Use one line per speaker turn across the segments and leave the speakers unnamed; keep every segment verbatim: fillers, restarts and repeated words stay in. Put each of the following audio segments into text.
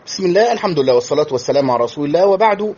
بسم الله، الحمد لله والصلاة والسلام على رسول الله، وبعد.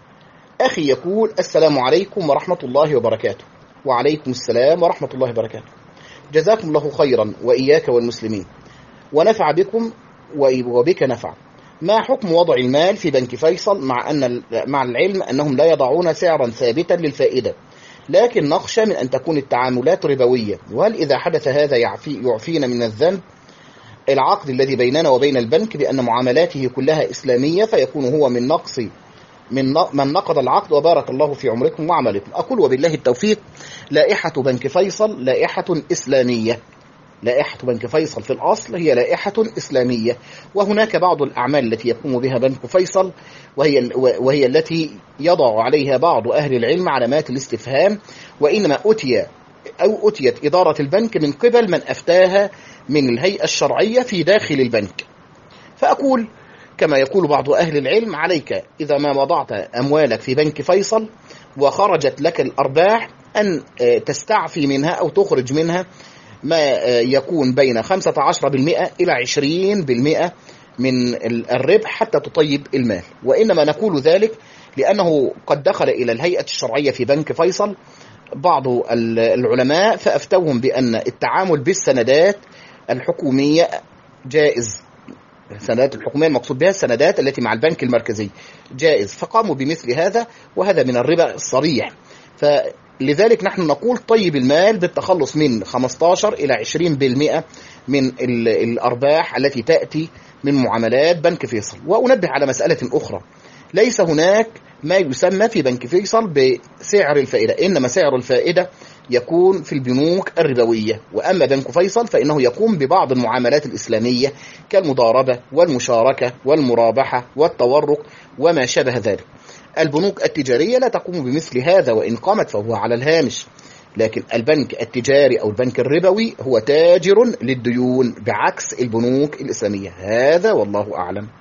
أخي يقول: السلام عليكم ورحمة الله وبركاته. وعليكم السلام ورحمة الله وبركاته. جزاكم الله خيرا وإياك والمسلمين، ونفع بكم وبك نفع. ما حكم وضع المال في بنك فيصل مع أن مع العلم أنهم لا يضعون سعرا ثابتا للفائدة، لكن نخشى من أن تكون التعاملات ربوية؟ وهل إذا حدث هذا يعفي يعفينا من الذنب العقد الذي بيننا وبين البنك بأن معاملاته كلها إسلامية، فيكون هو من نقص من من نقض العقد؟ وبارك الله في عمركم وعملكم. أقول وبالله التوفيق. لائحة بنك فيصل لائحة إسلامية. لائحة بنك فيصل في الأصل هي لائحة إسلامية، وهناك بعض الأعمال التي يقوم بها بنك فيصل وهي وهي التي يضع عليها بعض أهل العلم علامات الاستفهام، وإنما أتي أو أتيت إدارة البنك من قبل من أفتاها من الهيئة الشرعية في داخل البنك. فأقول كما يقول بعض أهل العلم: عليك إذا ما وضعت أموالك في بنك فيصل وخرجت لك الأرباح أن تستعفي منها أو تخرج منها ما يكون بين خمسة عشر بالمئة إلى عشرين بالمئة من الربح حتى تطيب المال. وإنما نقول ذلك لأنه قد دخل إلى الهيئة الشرعية في بنك فيصل بعض العلماء فأفتوهم بأن التعامل بالسندات الحكومية جائز. السندات الحكومية المقصود بها السندات التي مع البنك المركزي جائز، فقاموا بمثل هذا، وهذا من الربا الصريح. فلذلك نحن نقول طيب المال بالتخلص من خمسة عشر إلى عشرين بالمئة من الأرباح التي تأتي من معاملات بنك فيصل. وأنبه على مسألة أخرى: ليس هناك ما يسمى في بنك فيصل بسعر الفائدة، إنما سعر الفائدة يكون في البنوك الربوية، وأما بنك فيصل فإنه يقوم ببعض المعاملات الإسلامية كالمضاربة والمشاركة والمرابحة والتورق وما شابه ذلك. البنوك التجارية لا تقوم بمثل هذا، وإن قامت فهو على الهامش، لكن البنك التجاري أو البنك الربوي هو تاجر للديون بعكس البنوك الإسلامية. هذا والله أعلم.